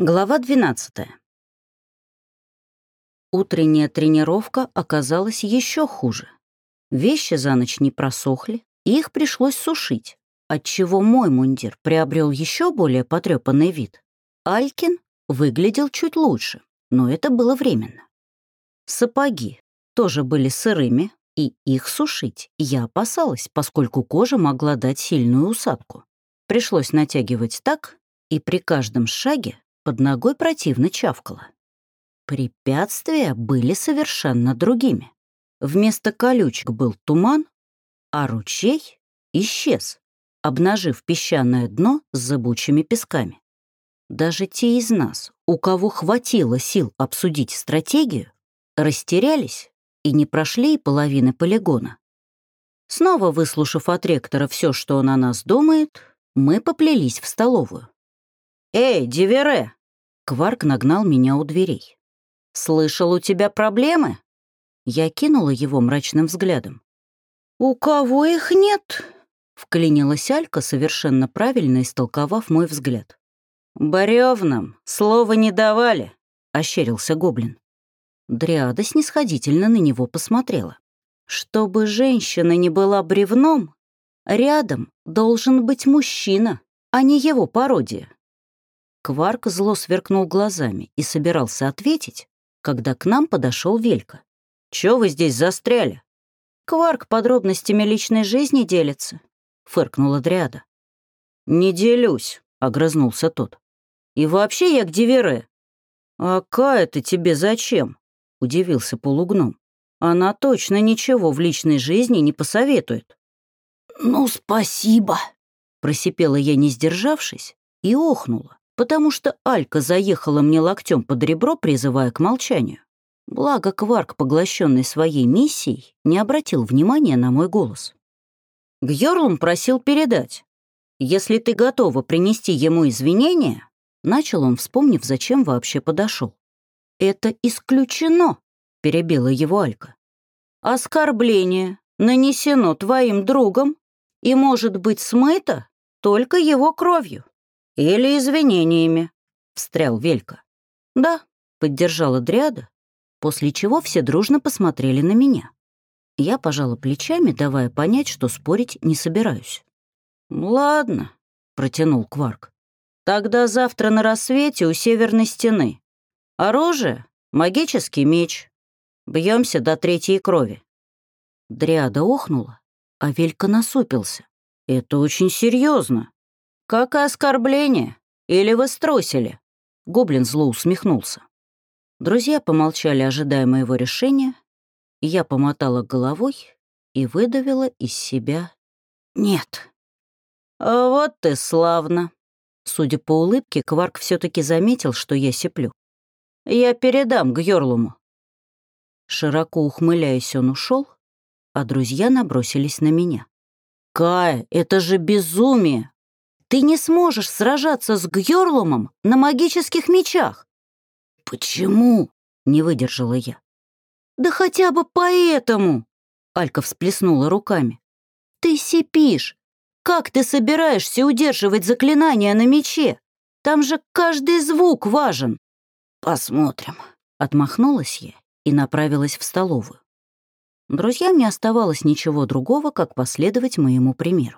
Глава 12. Утренняя тренировка оказалась еще хуже. Вещи за ночь не просохли, и их пришлось сушить, отчего мой мундир приобрел еще более потрепанный вид. Алькин выглядел чуть лучше, но это было временно. Сапоги тоже были сырыми, и их сушить я опасалась, поскольку кожа могла дать сильную усадку. Пришлось натягивать так, и при каждом шаге под ногой противно чавкало. Препятствия были совершенно другими. Вместо колючек был туман, а ручей исчез, обнажив песчаное дно с зыбучими песками. Даже те из нас, у кого хватило сил обсудить стратегию, растерялись и не прошли и половины полигона. Снова выслушав от ректора все, что он о нас думает, мы поплелись в столовую. «Эй, Дивере!» Кварк нагнал меня у дверей. «Слышал, у тебя проблемы?» Я кинула его мрачным взглядом. «У кого их нет?» — вклинилась Алька, совершенно правильно истолковав мой взгляд. «Бревнам слова не давали», — ощерился гоблин. Дриада снисходительно на него посмотрела. «Чтобы женщина не была бревном, рядом должен быть мужчина, а не его пародия». Кварк зло сверкнул глазами и собирался ответить, когда к нам подошел Велька. «Чё вы здесь застряли?» «Кварк подробностями личной жизни делится», — фыркнула Дриада. «Не делюсь», — огрызнулся тот. «И вообще я к Дивере». «А Кая-то тебе зачем?» — удивился полугном. «Она точно ничего в личной жизни не посоветует». «Ну, спасибо», — просипела я, не сдержавшись, и охнула, потому что Алька заехала мне локтем под ребро, призывая к молчанию. Благо Кварк, поглощенный своей миссией, не обратил внимания на мой голос. «Гьёрлум просил передать. Если ты готова принести ему извинения», — начал он, вспомнив, зачем вообще подошел. «Это исключено», — перебила его Алька. «Оскорбление нанесено твоим другом и может быть смыто только его кровью. Или извинениями», — встрял Велька. «Да», — поддержала Дриада, после чего все дружно посмотрели на меня. Я пожала плечами, давая понять, что спорить не собираюсь. «Ладно», — протянул Кварк. «Тогда завтра на рассвете у северной стены. Оружие — магический меч. Бьемся до третьей крови». Дриада охнула, а Велька насупился. «Это очень серьезно. Как и оскорбление. Или вы струсили?» Гоблин зло усмехнулся. Друзья помолчали, ожидая моего решения. Я помотала головой и выдавила из себя «нет». «А вот ты славно». Судя по улыбке, Кварк все-таки заметил, что я сиплю. «Я передам Гьёрлуму». Широко ухмыляясь, он ушел, а друзья набросились на меня. «Кая, это же безумие! Ты не сможешь сражаться с Гьёрлумом на магических мечах!» «Почему?» — не выдержала я. «Да хотя бы поэтому!» — Алька всплеснула руками. «Ты сипишь! Как ты собираешься удерживать заклинания на мече? Там же каждый звук важен!» «Посмотрим», — отмахнулась я и направилась в столовую. Друзьям не оставалось ничего другого, как последовать моему примеру.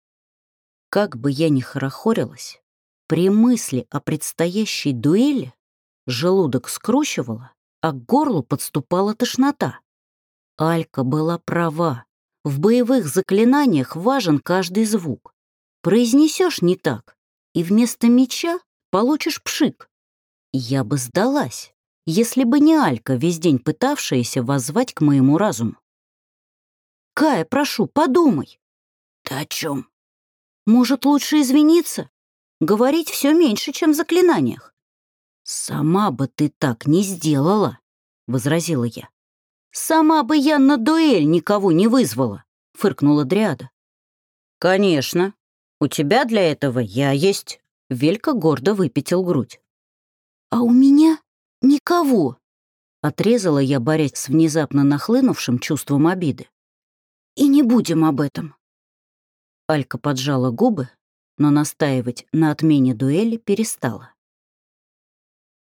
Как бы я ни хорохорилась, при мысли о предстоящей дуэли желудок скручивало, а к горлу подступала тошнота. Алька была права. В боевых заклинаниях важен каждый звук. Произнесешь не так, и вместо меча получишь пшик. Я бы сдалась, если бы не Алька, весь день пытавшаяся воззвать к моему разуму. «Кая, прошу, подумай». «Ты о чем?» «Может, лучше извиниться? Говорить все меньше, чем в заклинаниях». «Сама бы ты так не сделала», — возразила я. «Сама бы я на дуэль никого не вызвала», — фыркнула Дриада. «Конечно. У тебя для этого я есть». Велька гордо выпятил грудь. «А у меня никого», — отрезала я, борясь с внезапно нахлынувшим чувством обиды. «И не будем об этом». Алька поджала губы, но настаивать на отмене дуэли перестала.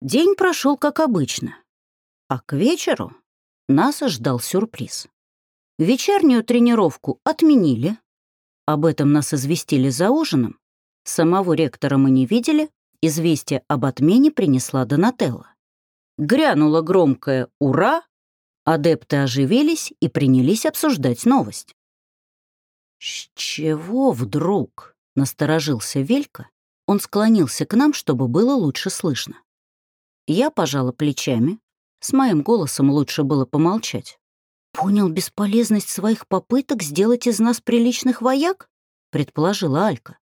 День прошел как обычно, а к вечеру нас ждал сюрприз. Вечернюю тренировку отменили, об этом нас известили за ужином, самого ректора мы не видели, известие об отмене принесла Донателла. Грянуло громкое «Ура!», адепты оживились и принялись обсуждать новость. «С чего вдруг?» — насторожился Велька. Он склонился к нам, чтобы было лучше слышно. Я пожала плечами. С моим голосом лучше было помолчать. «Понял бесполезность своих попыток сделать из нас приличных вояк?» — предположила Алька.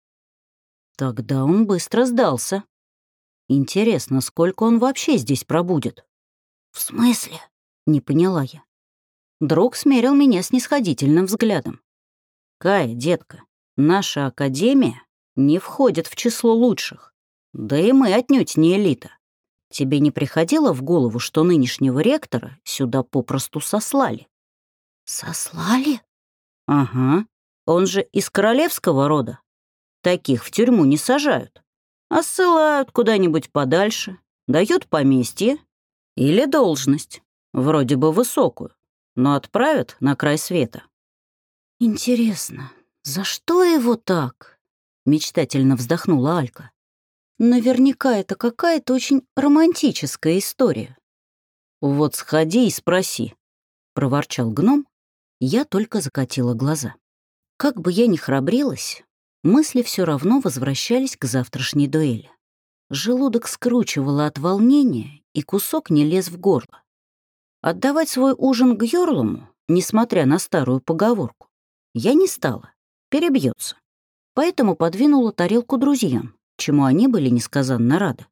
Тогда он быстро сдался. Интересно, сколько он вообще здесь пробудет? «В смысле?» — не поняла я. Друг смерил меня снисходительным взглядом. «Кая, детка, наша академия не входит в число лучших. Да и мы отнюдь не элита. Тебе не приходило в голову, что нынешнего ректора сюда попросту сослали?» «Сослали?» «Ага, он же из королевского рода. Таких в тюрьму не сажают, а ссылают куда-нибудь подальше, дают поместье или должность, вроде бы высокую, но отправят на край света». «Интересно, за что его так?» — мечтательно вздохнула Алька. «Наверняка это какая-то очень романтическая история». «Вот сходи и спроси», — проворчал гном. Я только закатила глаза. Как бы я ни храбрилась, мысли все равно возвращались к завтрашней дуэли. Желудок скручивало от волнения, и кусок не лез в горло. Отдавать свой ужин Гьорлому, несмотря на старую поговорку, я не стала, перебьется. Поэтому подвинула тарелку друзьям, чему они были несказанно рады.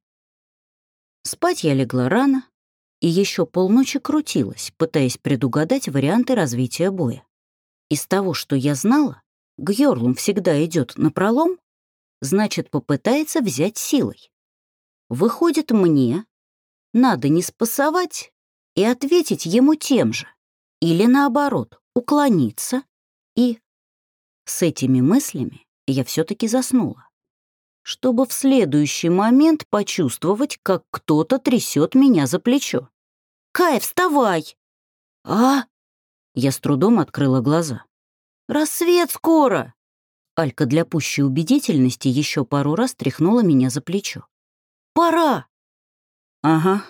Спать я легла рано и еще полночи крутилась, пытаясь предугадать варианты развития боя. Из того, что я знала, Гьорлум всегда идет напролом, значит, попытается взять силой. Выходит, мне надо не спасовать и ответить ему тем же, или наоборот, уклониться и... С этими мыслями я все-таки заснула, чтобы в следующий момент почувствовать, как кто-то трясет меня за плечо. «Кай, вставай!» «А?» Я с трудом открыла глаза. «Рассвет скоро!» Алька для пущей убедительности еще пару раз тряхнула меня за плечо. «Пора!» «Ага».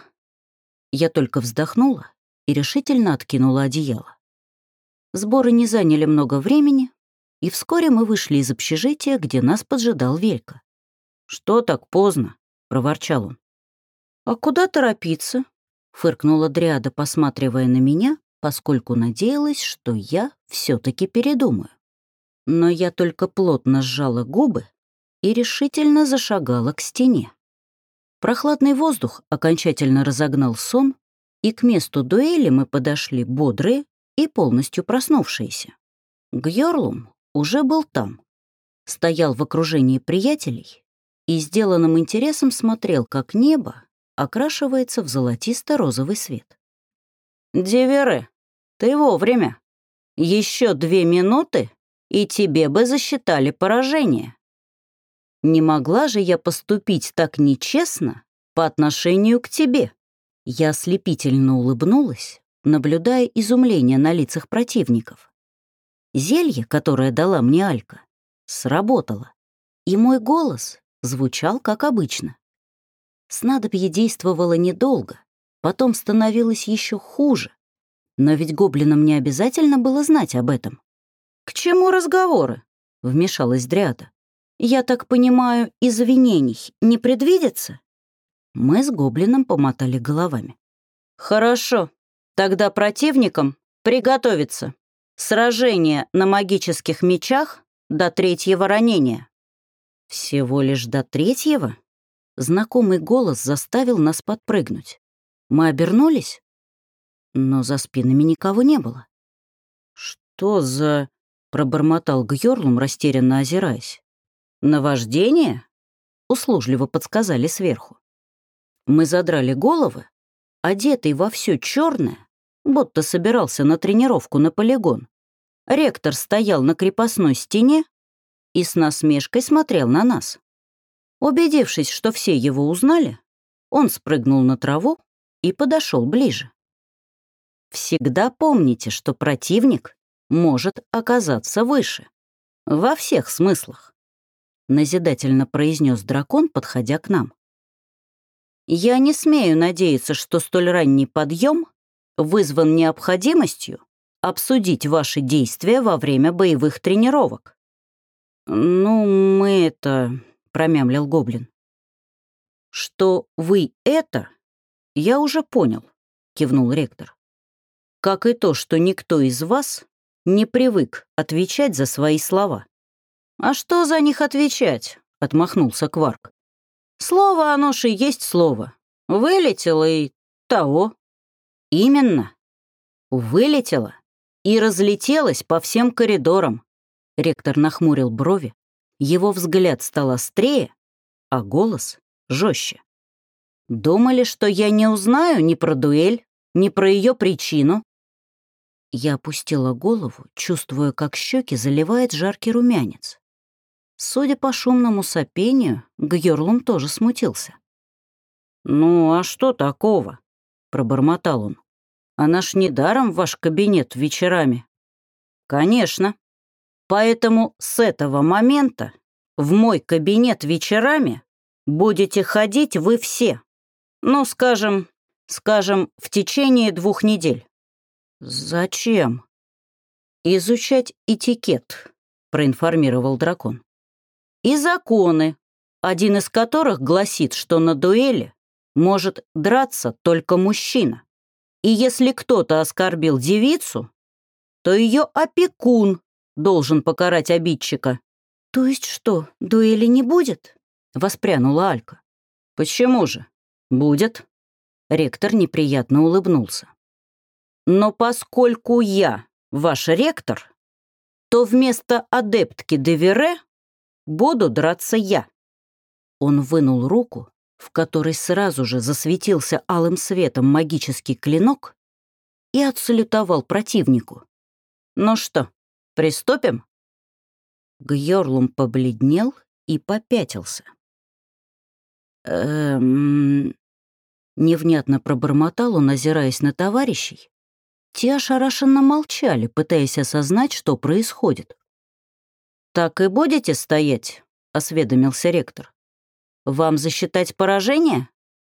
Я только вздохнула и решительно откинула одеяло. Сборы не заняли много времени, и вскоре мы вышли из общежития, где нас поджидал Велька. «Что так поздно?» — проворчал он. «А куда торопиться?» — фыркнула Дриада, посматривая на меня, поскольку надеялась, что я все-таки передумаю. Но я только плотно сжала губы и решительно зашагала к стене. Прохладный воздух окончательно разогнал сон, и к месту дуэли мы подошли бодрые и полностью проснувшиеся. Гьорлум уже был там, стоял в окружении приятелей и сделанным интересом смотрел, как небо окрашивается в золотисто-розовый свет. «Дивере, ты вовремя. Еще 2 минуты, и тебе бы засчитали поражение. Не могла же я поступить так нечестно по отношению к тебе». Я ослепительно улыбнулась, наблюдая изумление на лицах противников. Зелье, которое дала мне Алька, сработало, и мой голос звучал как обычно. Снадобье действовало недолго, потом становилось еще хуже, но ведь гоблинам не обязательно было знать об этом. «К чему разговоры?» — вмешалась Дриада. «Я так понимаю, извинений не предвидится?» Мы с гоблином помотали головами. «Хорошо, тогда противникам приготовиться. Сражение на магических мечах до 3-го ранения». «Всего лишь до 3-го?» Знакомый голос заставил нас подпрыгнуть. Мы обернулись, но за спинами никого не было. «Что за...» — пробормотал Гьорлум, растерянно озираясь. «Наваждение?» — услужливо подсказали сверху. Мы задрали головы, одетый во все черное, будто собирался на тренировку на полигон. Ректор стоял на крепостной стене и с насмешкой смотрел на нас. Убедившись, что все его узнали, Он спрыгнул на траву и подошел ближе. Всегда помните, что противник может оказаться выше. Во всех смыслах, назидательно произнес дракон, подходя к нам. Я не смею надеяться, что столь ранний подъем вызван необходимостью обсудить ваши действия во время боевых тренировок. «Ну, мы это...» — промямлил гоблин. «Что вы это, я уже понял», — кивнул ректор. «Как и то, что никто из вас не привык отвечать за свои слова». «А что за них отвечать?» — отмахнулся Кварк. «Слово оно ж и есть слово. Вылетело и того». «Именно. Вылетело и разлетелось по всем коридорам». Ректор нахмурил брови, его взгляд стал острее, а голос жестче. «Думали, что я не узнаю ни про дуэль, ни про ее причину?» Я опустила голову, чувствуя, как щеки заливает жаркий румянец. Судя по шумному сопению, Гьорлум тоже смутился. «Ну, а что такого?» — пробормотал он. «Она ж недаром в ваш кабинет вечерами». «Конечно. Поэтому с этого момента в мой кабинет вечерами будете ходить вы все. Ну, скажем, в течение 2 недель». «Зачем?» «Изучать этикет», — проинформировал дракон. «И законы, один из которых гласит, что на дуэли может драться только мужчина. И если кто-то оскорбил девицу, то ее опекун должен покарать обидчика». «То есть что, дуэли не будет?» — воспрянула Алька. «Почему же? Будет». Ректор неприятно улыбнулся. «Но поскольку я ваш ректор, то вместо адептки Девере буду драться я». Он вынул руку, в которой сразу же засветился алым светом магический клинок, и отсалютовал противнику. «Ну что, приступим?» Гьорлум побледнел и попятился. Невнятно пробормотал он, озираясь на товарищей. Те ошарашенно молчали, пытаясь осознать, что происходит. «Так и будете стоять?» — осведомился ректор. «Вам засчитать поражение?»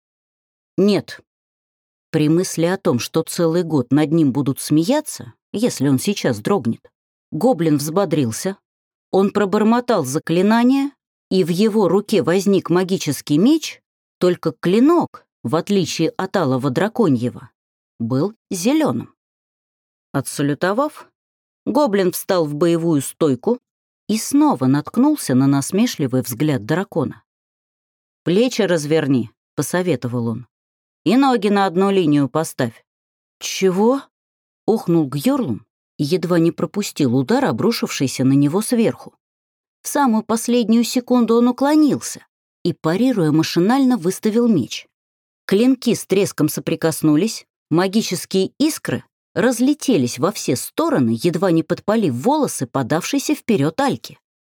«Нет». При мысли о том, что целый год над ним будут смеяться, если он сейчас дрогнет, гоблин взбодрился, он пробормотал заклинание, и в его руке возник магический меч, только клинок, в отличие от алого драконьего, был зеленым. Отсалютовав, гоблин встал в боевую стойку и снова наткнулся на насмешливый взгляд дракона. «Плечи разверни», — посоветовал он, — «и ноги на одну линию поставь». «Чего?» — охнул Гьорлум и едва не пропустил удар, обрушившийся на него сверху. В самую последнюю секунду он уклонился и, парируя, машинально выставил меч. Клинки с треском соприкоснулись, магические искры разлетелись во все стороны, едва не подпалив волосы подавшейся вперед Альки.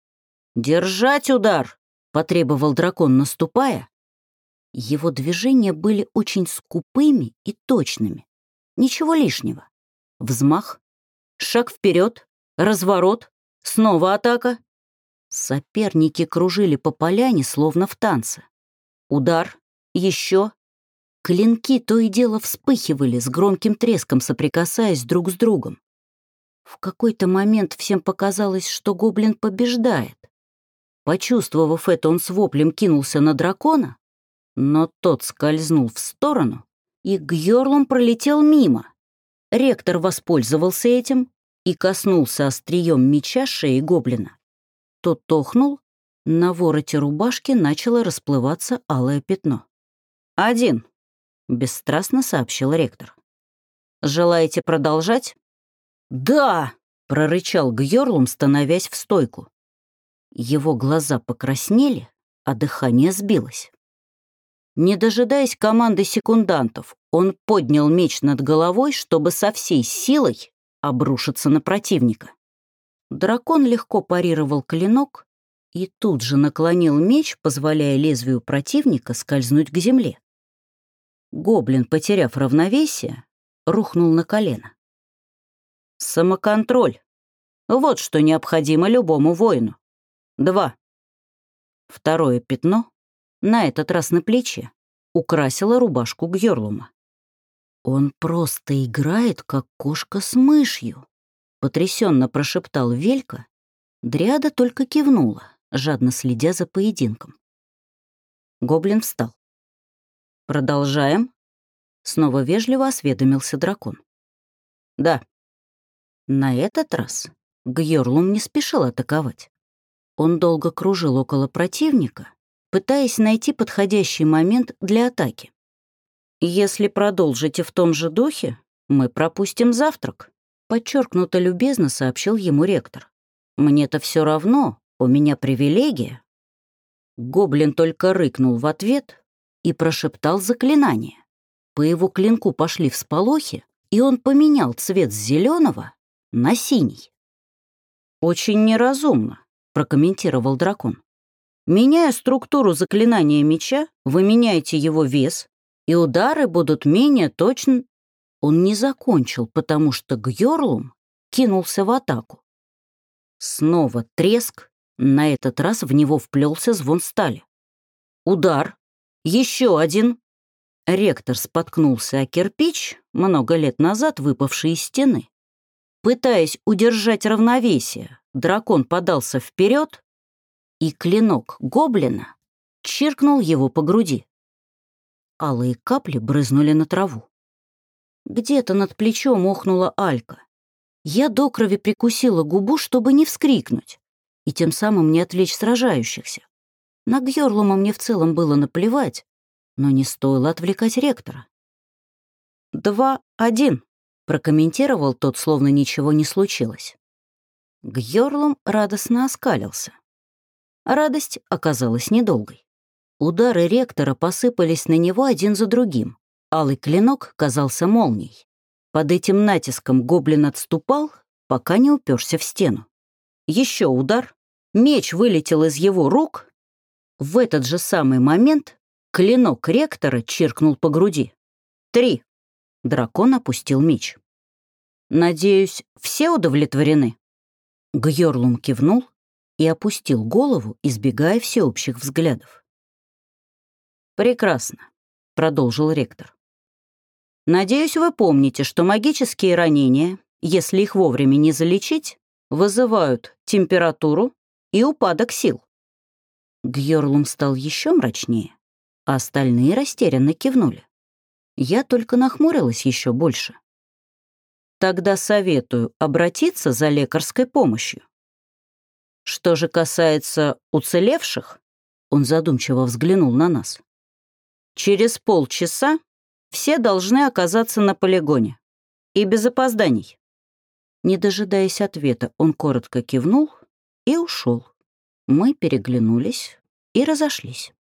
«Держать удар!» — потребовал дракон, наступая. Его движения были очень скупыми и точными. Ничего лишнего. Взмах, шаг вперед, разворот, снова атака. Соперники кружили по поляне, словно в танце. Удар, еще. Клинки то и дело вспыхивали, с громким треском соприкасаясь друг с другом. В какой-то момент всем показалось, что гоблин побеждает. Почувствовав это, он с воплем кинулся на дракона, но тот скользнул в сторону, и Гьорлум пролетел мимо. Ректор воспользовался этим и коснулся острием меча шеи гоблина. Тот тохнул, на вороте рубашки начало расплываться алое пятно. «1», — бесстрастно сообщил ректор. «Желаете продолжать?» «Да!» — прорычал Гьорлум, становясь в стойку. Его глаза покраснели, а дыхание сбилось. Не дожидаясь команды секундантов, он поднял меч над головой, чтобы со всей силой обрушиться на противника. Дракон легко парировал клинок и тут же наклонил меч, позволяя лезвию противника скользнуть к земле. Гоблин, потеряв равновесие, рухнул на колено. Самоконтроль. Вот что необходимо любому воину. 2. Второе пятно, на этот раз на плече, украсило рубашку Гьорлума. «Он просто играет, как кошка с мышью», — потрясенно прошептал Велька. Дриада только кивнула, жадно следя за поединком. Гоблин встал. «Продолжаем?» — снова вежливо осведомился дракон. «Да». На этот раз Гьорлум не спешил атаковать. Он долго кружил около противника, пытаясь найти подходящий момент для атаки. «Если продолжите в том же духе, мы пропустим завтрак», — подчеркнуто любезно сообщил ему ректор. «Мне-то все равно, у меня привилегия». Гоблин только рыкнул в ответ и прошептал заклинание. По его клинку пошли всполохи, и он поменял цвет с зеленого на синий. «Очень неразумно», — прокомментировал дракон. «Меняя структуру заклинания меча, вы меняете его вес, и удары будут менее точны». Он не закончил, потому что Гьорлум кинулся в атаку. Снова треск, на этот раз в него вплелся звон стали. Удар. Еще один. Ректор споткнулся о кирпич, много лет назад выпавший из стены. Пытаясь удержать равновесие, дракон подался вперед, и клинок гоблина чиркнул его по груди. Алые капли брызнули на траву. Где-то над плечом охнула Алька. Я до крови прикусила губу, чтобы не вскрикнуть, и тем самым не отвлечь сражающихся. На Гьорлума мне в целом было наплевать, но не стоило отвлекать ректора. 2-1, прокомментировал тот, словно ничего не случилось. Гьорлум радостно оскалился. Радость оказалась недолгой. Удары ректора посыпались на него один за другим. Алый клинок казался молнией. Под этим натиском гоблин отступал, пока не уперся в стену. Еще удар. Меч вылетел из его рук. В этот же самый момент клинок ректора чиркнул по груди. 3. Дракон опустил меч. «Надеюсь, все удовлетворены?» Гьорлум кивнул и опустил голову, избегая всеобщих взглядов. «Прекрасно», — продолжил ректор. «Надеюсь, вы помните, что магические ранения, если их вовремя не залечить, вызывают температуру и упадок сил». Гьорлум стал еще мрачнее, а остальные растерянно кивнули. Я только нахмурилась еще больше. «Тогда советую обратиться за лекарской помощью. Что же касается уцелевших», — он задумчиво взглянул на нас, «через полчаса все должны оказаться на полигоне. И без опозданий». Не дожидаясь ответа, он коротко кивнул и ушел. Мы переглянулись и разошлись.